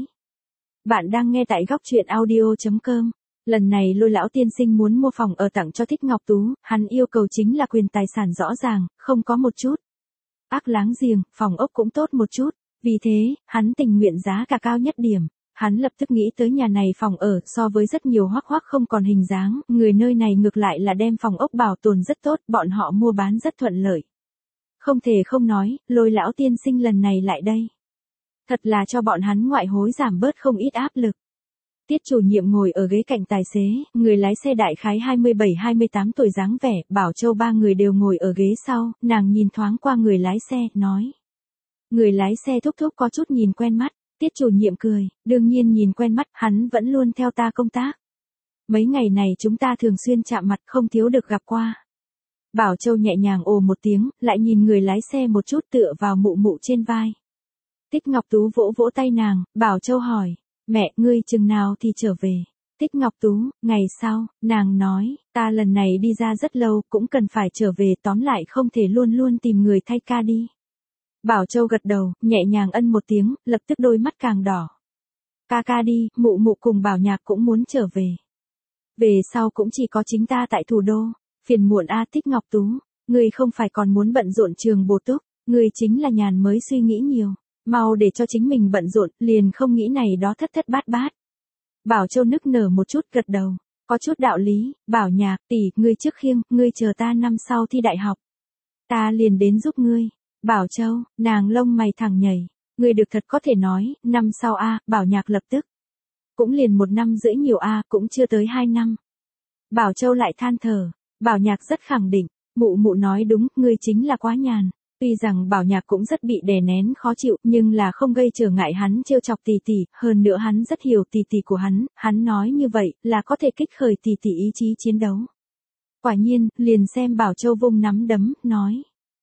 Bạn đang nghe tại góc truyện audio chấm com. Lần này Lôi lão tiên sinh muốn mua phòng ở tặng cho Thích Ngọc Tú, hắn yêu cầu chính là quyền tài sản rõ ràng, không có một chút. Ác láng giềng, phòng ốc cũng tốt một chút. Vì thế, hắn tình nguyện giá cả cao nhất điểm. Hắn lập tức nghĩ tới nhà này phòng ở so với rất nhiều hoác hoác không còn hình dáng, người nơi này ngược lại là đem phòng ốc bảo tồn rất tốt, bọn họ mua bán rất thuận lợi. Không thể không nói, Lôi lão tiên sinh lần này lại đây. Thật là cho bọn hắn ngoại hối giảm bớt không ít áp lực. Tiết chủ nhiệm ngồi ở ghế cạnh tài xế, người lái xe đại khái hai mươi bảy hai mươi tám tuổi dáng vẻ, Bảo Châu ba người đều ngồi ở ghế sau, nàng nhìn thoáng qua người lái xe, nói. Người lái xe thúc thúc có chút nhìn quen mắt, tiết chủ nhiệm cười, đương nhiên nhìn quen mắt, hắn vẫn luôn theo ta công tác. Mấy ngày này chúng ta thường xuyên chạm mặt không thiếu được gặp qua. Bảo Châu nhẹ nhàng ồ một tiếng, lại nhìn người lái xe một chút tựa vào mụ mụ trên vai. Tích Ngọc Tú vỗ vỗ tay nàng, Bảo Châu hỏi, mẹ ngươi chừng nào thì trở về. Tích Ngọc Tú, ngày sau, nàng nói, ta lần này đi ra rất lâu, cũng cần phải trở về, tóm lại không thể luôn luôn tìm người thay ca đi. Bảo Châu gật đầu, nhẹ nhàng ân một tiếng, lập tức đôi mắt càng đỏ. Ca ca đi, mụ mụ cùng Bảo Nhạc cũng muốn trở về. Về sau cũng chỉ có chính ta tại thủ đô, phiền muộn a Tích Ngọc Tú, ngươi không phải còn muốn bận rộn trường bổ túc, ngươi chính là nhàn mới suy nghĩ nhiều, mau để cho chính mình bận rộn, liền không nghĩ này đó thất thất bát bát. Bảo Châu nức nở một chút gật đầu, có chút đạo lý, Bảo Nhạc, tỷ, ngươi trước khiêng, ngươi chờ ta năm sau thi đại học. Ta liền đến giúp ngươi. Bảo Châu, nàng lông mày thẳng nhảy, ngươi được thật có thể nói, năm sau a, Bảo Nhạc lập tức. Cũng liền một năm rưỡi nhiều a, cũng chưa tới hai năm. Bảo Châu lại than thở, Bảo Nhạc rất khẳng định, mụ mụ nói đúng, ngươi chính là quá nhàn. Tuy rằng Bảo Nhạc cũng rất bị đè nén khó chịu, nhưng là không gây trở ngại hắn trêu chọc tỷ tỷ, hơn nữa hắn rất hiểu tỷ tỷ của hắn, hắn nói như vậy, là có thể kích khởi tỷ tỷ ý chí chiến đấu. Quả nhiên, liền xem Bảo Châu vung nắm đấm, nói.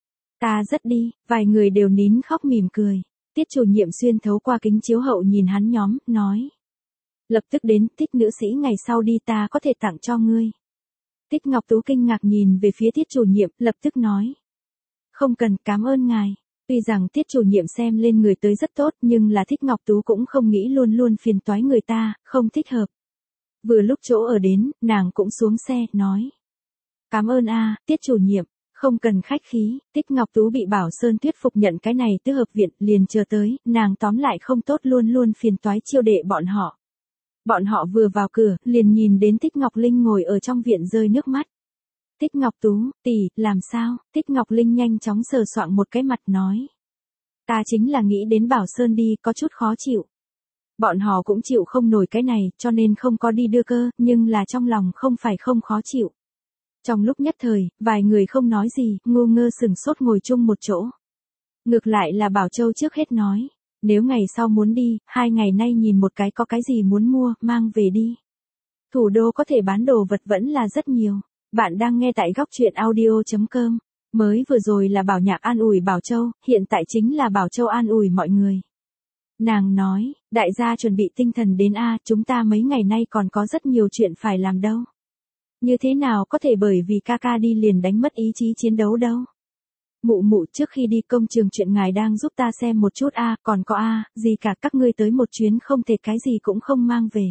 Ta rất đi, vài người đều nín khóc mỉm cười. Tiết chủ nhiệm xuyên thấu qua kính chiếu hậu nhìn hắn nhóm, nói. Lập tức đến, Tiết nữ sĩ ngày sau đi ta có thể tặng cho ngươi. Tiết Ngọc Tú kinh ngạc nhìn về phía Tiết chủ nhiệm, lập tức nói. Không cần, cảm ơn ngài. Tuy rằng Tiết chủ nhiệm xem lên người tới rất tốt nhưng là Tiết Ngọc Tú cũng không nghĩ luôn luôn phiền toái người ta, không thích hợp. Vừa lúc chỗ ở đến, nàng cũng xuống xe, nói. Cảm ơn a, Tiết chủ nhiệm, không cần khách khí. Tiết Ngọc Tú bị Bảo Sơn thuyết phục nhận cái này tứ hợp viện, liền chờ tới, nàng tóm lại không tốt luôn luôn phiền toái chiêu đệ bọn họ. Bọn họ vừa vào cửa, liền nhìn đến Tiết Ngọc Linh ngồi ở trong viện rơi nước mắt. Tiết Ngọc Tú, tỷ, làm sao? Tiết Ngọc Linh nhanh chóng sờ soạng một cái mặt nói. Ta chính là nghĩ đến Bảo Sơn đi, có chút khó chịu. Bọn họ cũng chịu không nổi cái này, cho nên không có đi đưa cơ, nhưng là trong lòng không phải không khó chịu. Trong lúc nhất thời, vài người không nói gì, ngu ngơ sừng sốt ngồi chung một chỗ. Ngược lại là Bảo Châu trước hết nói. Nếu ngày sau muốn đi, hai ngày nay nhìn một cái có cái gì muốn mua, mang về đi. Thủ đô có thể bán đồ vật vẫn là rất nhiều. Bạn đang nghe tại góc truyện audio chấm com. Mới vừa rồi là Bảo Nhạc an ủi Bảo Châu, hiện tại chính là Bảo Châu an ủi mọi người. Nàng nói, đại gia chuẩn bị tinh thần đến a, chúng ta mấy ngày nay còn có rất nhiều chuyện phải làm đâu. Như thế nào có thể bởi vì ca ca đi liền đánh mất ý chí chiến đấu đâu. Mụ mụ trước khi đi công trường chuyện ngài đang giúp ta xem một chút a, còn có a, gì cả các ngươi tới một chuyến không thể cái gì cũng không mang về.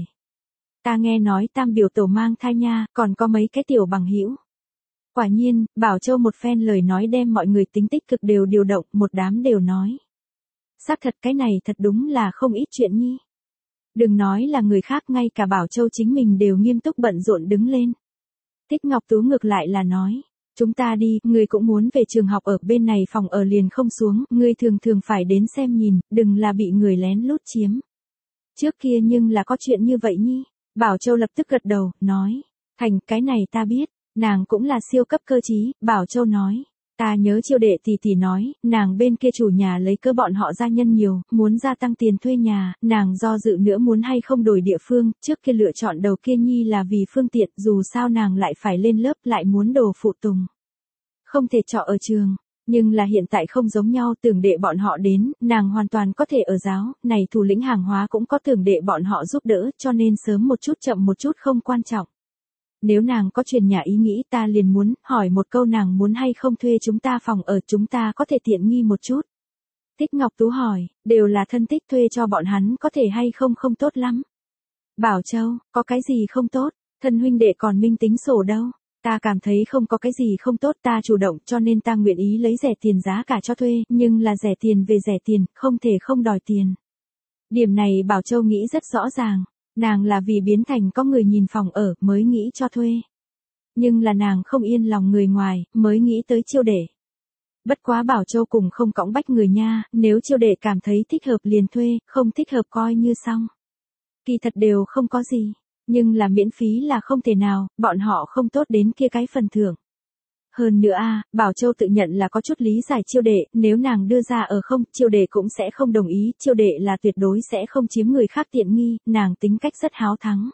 Ta nghe nói Tam biểu tổ mang thai nha, còn có mấy cái tiểu bằng hữu. Quả nhiên, Bảo Châu một phen lời nói đem mọi người tính tích cực đều điều động, một đám đều nói. Xác thật cái này thật đúng là không ít chuyện nhi. Đừng nói là người khác, ngay cả Bảo Châu chính mình đều nghiêm túc bận rộn đứng lên. Tiết Ngọc Tú ngược lại là nói. Chúng ta đi, ngươi cũng muốn về trường học ở bên này phòng ở liền không xuống, ngươi thường thường phải đến xem nhìn, đừng là bị người lén lút chiếm. Trước kia nhưng là có chuyện như vậy nhi. Bảo Châu lập tức gật đầu, nói. Thành, cái này ta biết, nàng cũng là siêu cấp cơ trí, Bảo Châu nói. Ta nhớ Chiêu đệ tỷ tỷ nói, nàng bên kia chủ nhà lấy cơ bọn họ gia nhân nhiều, muốn gia tăng tiền thuê nhà, nàng do dự nữa muốn hay không đổi địa phương, trước kia lựa chọn đầu kia nhi là vì phương tiện, dù sao nàng lại phải lên lớp lại muốn đồ phụ tùng. Không thể trọ ở trường, nhưng là hiện tại không giống nhau, tưởng đệ bọn họ đến, nàng hoàn toàn có thể ở giáo, này thủ lĩnh hàng hóa cũng có tưởng đệ bọn họ giúp đỡ, cho nên sớm một chút chậm một chút không quan trọng. Nếu nàng có truyền nhà ý nghĩ ta liền muốn, hỏi một câu nàng muốn hay không thuê chúng ta phòng ở, chúng ta có thể tiện nghi một chút. Tiết Ngọc Tú hỏi, đều là thân tích thuê cho bọn hắn có thể hay không không tốt lắm. Bảo Châu, có cái gì không tốt, thân huynh đệ còn minh tính sổ đâu. Ta cảm thấy không có cái gì không tốt, ta chủ động cho nên ta nguyện ý lấy rẻ tiền giá cả cho thuê, nhưng là rẻ tiền về rẻ tiền, không thể không đòi tiền. Điểm này Bảo Châu nghĩ rất rõ ràng. Nàng là vì biến thành có người nhìn phòng ở mới nghĩ cho thuê. Nhưng là nàng không yên lòng người ngoài, mới nghĩ tới Chiêu đệ. Bất quá Bảo Châu cùng không cõng bách người nha, nếu Chiêu đệ cảm thấy thích hợp liền thuê, không thích hợp coi như xong. Kỳ thật đều không có gì, nhưng là miễn phí là không thể nào, bọn họ không tốt đến kia cái phần thưởng. Hơn nữa a, Bảo Châu tự nhận là có chút lý giải Chiêu đệ, nếu nàng đưa ra ở không, Chiêu đệ cũng sẽ không đồng ý, Chiêu đệ là tuyệt đối sẽ không chiếm người khác tiện nghi, nàng tính cách rất háo thắng.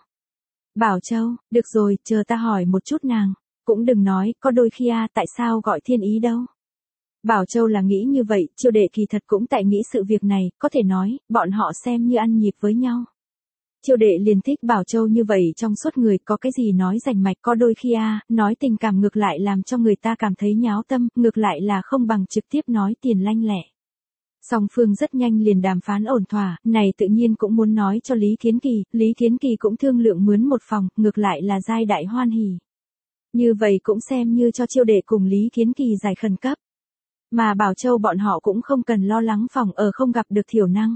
Bảo Châu, được rồi, chờ ta hỏi một chút nàng, cũng đừng nói, có đôi khi a, tại sao gọi thiên ý đâu. Bảo Châu là nghĩ như vậy, Chiêu đệ kỳ thật cũng tại nghĩ sự việc này, có thể nói, bọn họ xem như ăn nhịp với nhau. Chiêu đệ liền thích Bảo Châu như vậy trong suốt người, có cái gì nói rành mạch, có đôi khi a, nói tình cảm ngược lại làm cho người ta cảm thấy nháo tâm, ngược lại là không bằng trực tiếp nói tiền lanh lẹ. Song phương rất nhanh liền đàm phán ổn thỏa, này tự nhiên cũng muốn nói cho Lý Kiến Kỳ, Lý Kiến Kỳ cũng thương lượng mướn một phòng, ngược lại là giai đại hoan hỉ. Như vậy cũng xem như cho Chiêu đệ cùng Lý Kiến Kỳ giải khẩn cấp. Mà Bảo Châu bọn họ cũng không cần lo lắng phòng ở không gặp được thiểu năng.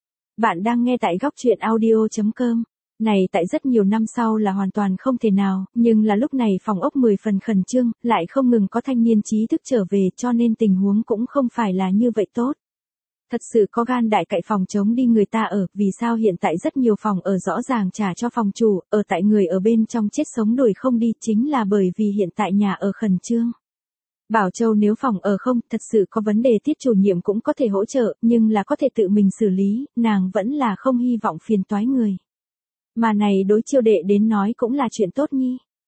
Bạn đang nghe tại góc truyện audio chấm com. Này tại rất nhiều năm sau là hoàn toàn không thể nào, nhưng là lúc này phòng ốc mười phần khẩn trương, lại không ngừng có thanh niên trí thức trở về cho nên tình huống cũng không phải là như vậy tốt. Thật sự có gan đại cậy phòng chống đi người ta ở, vì sao hiện tại rất nhiều phòng ở rõ ràng trả cho phòng chủ, ở tại người ở bên trong chết sống đuổi không đi, chính là bởi vì hiện tại nhà ở khẩn trương. Bảo Châu nếu phòng ở không, thật sự có vấn đề Tiết chủ nhiệm cũng có thể hỗ trợ, nhưng là có thể tự mình xử lý, nàng vẫn là không hy vọng phiền toái người. Mà này đối Chiêu đệ đến nói cũng là chuyện tốt nhi.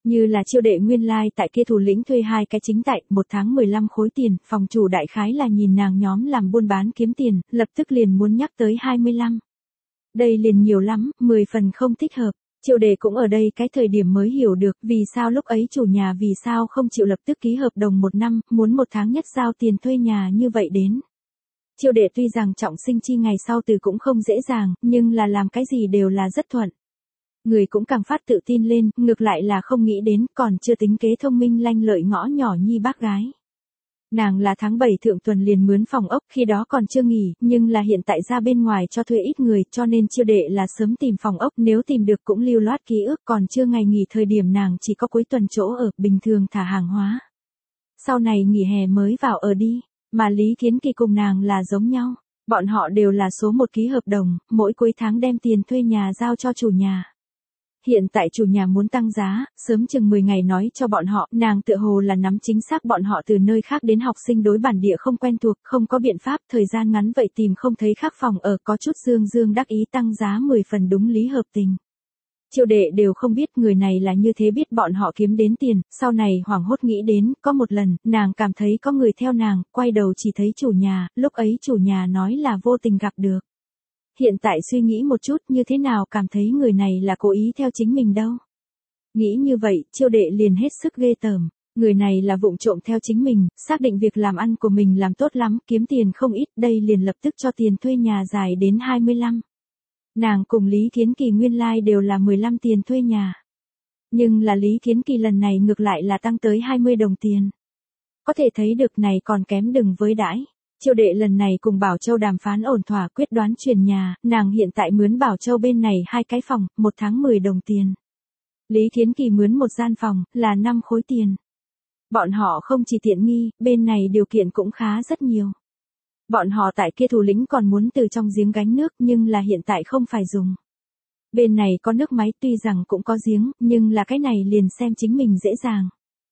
Như là Chiêu đệ nguyên lai like tại kia thủ lĩnh thuê hai cái chính tại, một tháng mười lăm khối tiền, phòng chủ đại khái là nhìn nàng nhóm làm buôn bán kiếm tiền, lập tức liền muốn nhắc tới hai mươi lăm. Đây liền nhiều lắm, mười phần không thích hợp. Chiêu đệ cũng ở đây cái thời điểm mới hiểu được vì sao lúc ấy chủ nhà vì sao không chịu lập tức ký hợp đồng một năm, muốn một tháng nhất giao tiền thuê nhà như vậy đến. Chiêu đệ tuy rằng trọng sinh chi ngày sau từ cũng không dễ dàng, nhưng là làm cái gì đều là rất thuận. Người cũng càng phát tự tin lên, ngược lại là không nghĩ đến, còn chưa tính kế thông minh lanh lợi ngõ nhỏ nhi bác gái. Nàng là tháng bảy thượng tuần liền mướn phòng ốc, khi đó còn chưa nghỉ, nhưng là hiện tại ra bên ngoài cho thuê ít người, cho nên Chiêu đệ là sớm tìm phòng ốc, nếu tìm được cũng lưu loát ký ức, còn chưa ngày nghỉ thời điểm nàng chỉ có cuối tuần chỗ ở, bình thường thả hàng hóa. Sau này nghỉ hè mới vào ở đi, mà Lý Kiến Kỳ cùng nàng là giống nhau, bọn họ đều là số một ký hợp đồng, mỗi cuối tháng đem tiền thuê nhà giao cho chủ nhà. Hiện tại chủ nhà muốn tăng giá, sớm chừng mười ngày nói cho bọn họ, nàng tựa hồ là nắm chính xác bọn họ từ nơi khác đến học sinh đối bản địa không quen thuộc, không có biện pháp, thời gian ngắn vậy tìm không thấy khác phòng ở, có chút dương dương đắc ý tăng giá mười phần đúng lý hợp tình. Chiêu đệ đều không biết người này là như thế biết bọn họ kiếm đến tiền, sau này hoảng hốt nghĩ đến, có một lần, nàng cảm thấy có người theo nàng, quay đầu chỉ thấy chủ nhà, lúc ấy chủ nhà nói là vô tình gặp được. Hiện tại suy nghĩ một chút như thế nào cảm thấy người này là cố ý theo chính mình đâu. Nghĩ như vậy, Chiêu đệ liền hết sức ghê tởm. Người này là vụng trộm theo chính mình, xác định việc làm ăn của mình làm tốt lắm, kiếm tiền không ít, đây liền lập tức cho tiền thuê nhà dài đến hai mươi lăm. Nàng cùng Lý Kiến Kỳ nguyên lai like đều là mười lăm tiền thuê nhà. Nhưng là Lý Kiến Kỳ lần này ngược lại là tăng tới hai mươi đồng tiền. Có thể thấy được này còn kém đừng với đãi. Chiêu đệ lần này cùng Bảo Châu đàm phán ổn thỏa quyết đoán chuyển nhà, nàng hiện tại mướn Bảo Châu bên này hai cái phòng, một tháng mười đồng tiền. Lý Kiến Kỳ mướn một gian phòng, là năm khối tiền. Bọn họ không chỉ tiện nghi, bên này điều kiện cũng khá rất nhiều. Bọn họ tại kia thủ lĩnh còn muốn từ trong giếng gánh nước nhưng là hiện tại không phải dùng. Bên này có nước máy tuy rằng cũng có giếng, nhưng là cái này liền xem chính mình dễ dàng.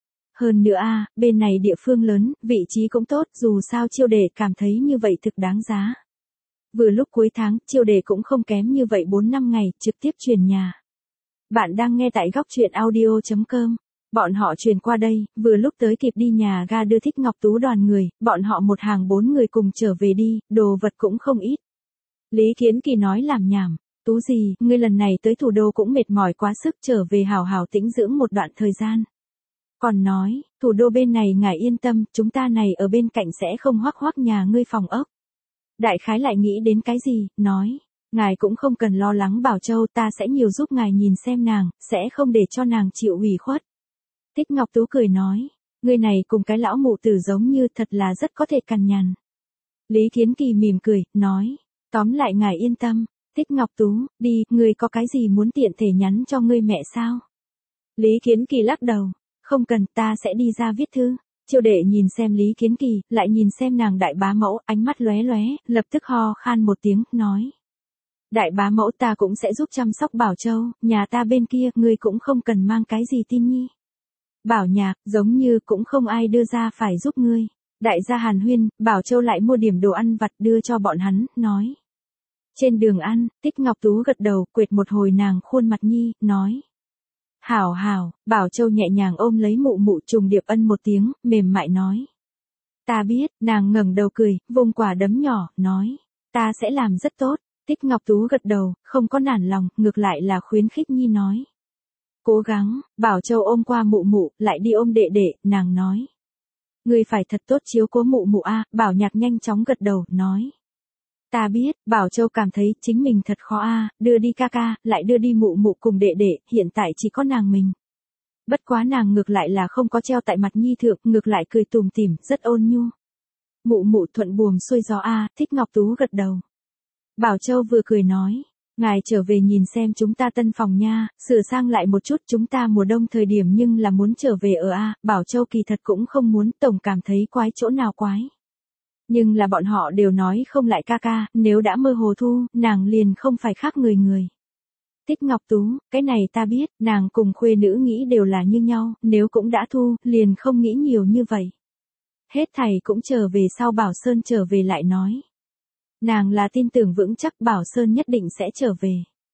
Hơn nữa a, bên này địa phương lớn, vị trí cũng tốt, dù sao Chiêu đệ cảm thấy như vậy thực đáng giá. Vừa lúc cuối tháng, Chiêu đệ cũng không kém như vậy bốn năm ngày, trực tiếp chuyển nhà. Bạn đang nghe tại góc truyện audio chấm com. Bọn họ chuyển qua đây, vừa lúc tới kịp đi nhà ga đưa Thích Ngọc Tú đoàn người, bọn họ một hàng bốn người cùng trở về đi, đồ vật cũng không ít. Lý Kiến Kỳ nói làm nhảm, Tú gì, ngươi lần này tới thủ đô cũng mệt mỏi quá sức, trở về hào hào tĩnh dưỡng một đoạn thời gian. Còn nói, thủ đô bên này ngài yên tâm, chúng ta này ở bên cạnh sẽ không hoắc hoắc nhà ngươi phòng ốc. Đại khái lại nghĩ đến cái gì, nói, ngài cũng không cần lo lắng Bảo Châu, ta sẽ nhiều giúp ngài nhìn xem nàng, sẽ không để cho nàng chịu ủy khuất. Thích Ngọc Tú cười nói, người này cùng cái lão mụ tử giống như thật là rất có thể cằn nhằn. Lý Kiến Kỳ mỉm cười, nói, tóm lại ngài yên tâm, Thích Ngọc Tú, đi, ngươi có cái gì muốn tiện thể nhắn cho ngươi mẹ sao? Lý Kiến Kỳ lắc đầu, không cần, ta sẽ đi ra viết thư. Chiêu đệ nhìn xem Lý Kiến Kỳ, lại nhìn xem nàng đại bá mẫu, ánh mắt lóe lóe, lập tức ho khan một tiếng, nói. Đại bá mẫu ta cũng sẽ giúp chăm sóc Bảo Châu, nhà ta bên kia, ngươi cũng không cần mang cái gì tin nhi. Bảo Nhạc, giống như cũng không ai đưa ra phải giúp ngươi. Đại gia hàn huyên, Bảo Châu lại mua điểm đồ ăn vặt đưa cho bọn hắn, nói. Trên đường ăn, Tích Ngọc Tú gật đầu, quệt một hồi nàng khuôn mặt nhi, nói. Hảo hảo, Bảo Châu nhẹ nhàng ôm lấy mụ mụ trùng điệp ân một tiếng, mềm mại nói. Ta biết, nàng ngẩng đầu cười, vùng quả đấm nhỏ, nói. Ta sẽ làm rất tốt. Tích Ngọc Tú gật đầu, không có nản lòng, ngược lại là khuyến khích nhi nói. Cố gắng, Bảo Châu ôm qua mụ mụ, lại đi ôm đệ đệ, nàng nói. Ngươi phải thật tốt chiếu cố mụ mụ a, Bảo Nhạc nhanh chóng gật đầu, nói. Ta biết, Bảo Châu cảm thấy chính mình thật khó a, đưa đi ca ca, lại đưa đi mụ mụ cùng đệ đệ, hiện tại chỉ có nàng mình. Bất quá nàng ngược lại là không có treo tại mặt nhi thượng, ngược lại cười tùm tìm, rất ôn nhu. Mụ mụ thuận buồm xuôi gió a, Thích Ngọc Tú gật đầu. Bảo Châu vừa cười nói, ngài trở về nhìn xem chúng ta tân phòng nha, sửa sang lại một chút, chúng ta mùa đông thời điểm nhưng là muốn trở về ở a, Bảo Châu kỳ thật cũng không muốn, tổng cảm thấy quái chỗ nào quái. Nhưng là bọn họ đều nói không lại ca ca, nếu đã mơ hồ thu, nàng liền không phải khác người người. Tích Ngọc Tú, cái này ta biết, nàng cùng khuê nữ nghĩ đều là như nhau, nếu cũng đã thu, liền không nghĩ nhiều như vậy. Hết thầy cũng trở về sau Bảo Sơn trở về lại nói. Nàng là tin tưởng vững chắc Bảo Sơn nhất định sẽ trở về.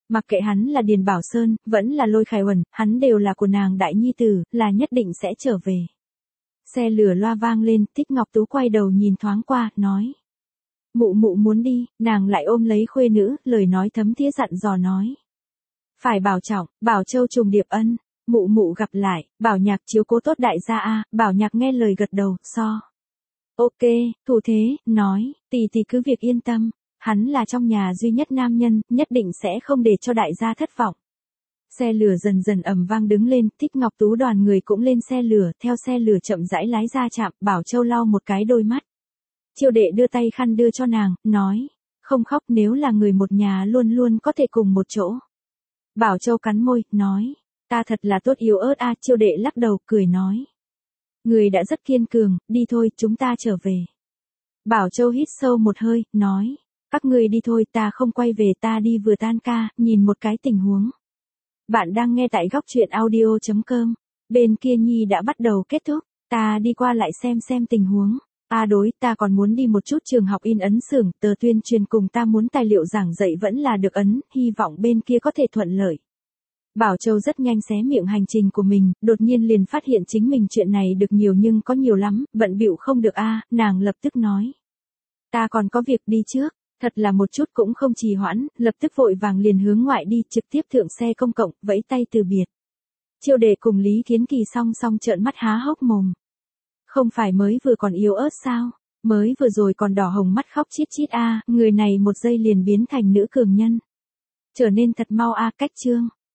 Mặc kệ hắn là Điền Bảo Sơn, vẫn là Lôi Khải Uẩn, hắn đều là của nàng đại nhi tử, là nhất định sẽ trở về. Xe lửa loa vang lên, Thích Ngọc Tú quay đầu nhìn thoáng qua, nói. Mụ mụ muốn đi, nàng lại ôm lấy khuê nữ, lời nói thấm thía dặn dò nói. Phải bảo trọng, Bảo Châu trùng điệp ân, mụ mụ gặp lại, Bảo Nhạc chiếu cố tốt đại gia a. Bảo Nhạc nghe lời gật đầu, so. Ok, thủ thế, nói, tỷ tỷ cứ việc yên tâm, hắn là trong nhà duy nhất nam nhân, nhất định sẽ không để cho đại gia thất vọng. Xe lửa dần dần ầm vang đứng lên, Thích Ngọc Tú đoàn người cũng lên xe lửa, theo xe lửa chậm rãi lái ra trạm, Bảo Châu lau một cái đôi mắt. Chiêu đệ đưa tay khăn đưa cho nàng, nói, không khóc, nếu là người một nhà luôn luôn có thể cùng một chỗ. Bảo Châu cắn môi, nói, ta thật là tốt yếu ớt a. Chiêu đệ lắc đầu, cười nói. Người đã rất kiên cường, đi thôi, chúng ta trở về. Bảo Châu hít sâu một hơi, nói, các người đi thôi, ta không quay về, ta đi vừa tan ca, nhìn một cái tình huống. Bạn đang nghe tại góc truyện audio chấm com, bên kia Nhi đã bắt đầu kết thúc, ta đi qua lại xem xem tình huống. À đối, ta còn muốn đi một chút trường học in ấn xưởng, tờ tuyên truyền cùng ta muốn tài liệu giảng dạy vẫn là được ấn, hy vọng bên kia có thể thuận lợi. Bảo Châu rất nhanh xé miệng hành trình của mình, đột nhiên liền phát hiện chính mình chuyện này được nhiều nhưng có nhiều lắm, bận bịu không được a. Nàng lập tức nói. Ta còn có việc đi trước, thật là một chút cũng không trì hoãn, lập tức vội vàng liền hướng ngoại đi, trực tiếp thượng xe công cộng, vẫy tay từ biệt. Chiêu Đệ cùng Lý Kiến Kỳ song song trợn mắt há hốc mồm. Không phải mới vừa còn yếu ớt sao, mới vừa rồi còn đỏ hồng mắt khóc chít chít a, người này một giây liền biến thành nữ cường nhân. Trở nên thật mau a. Cách chương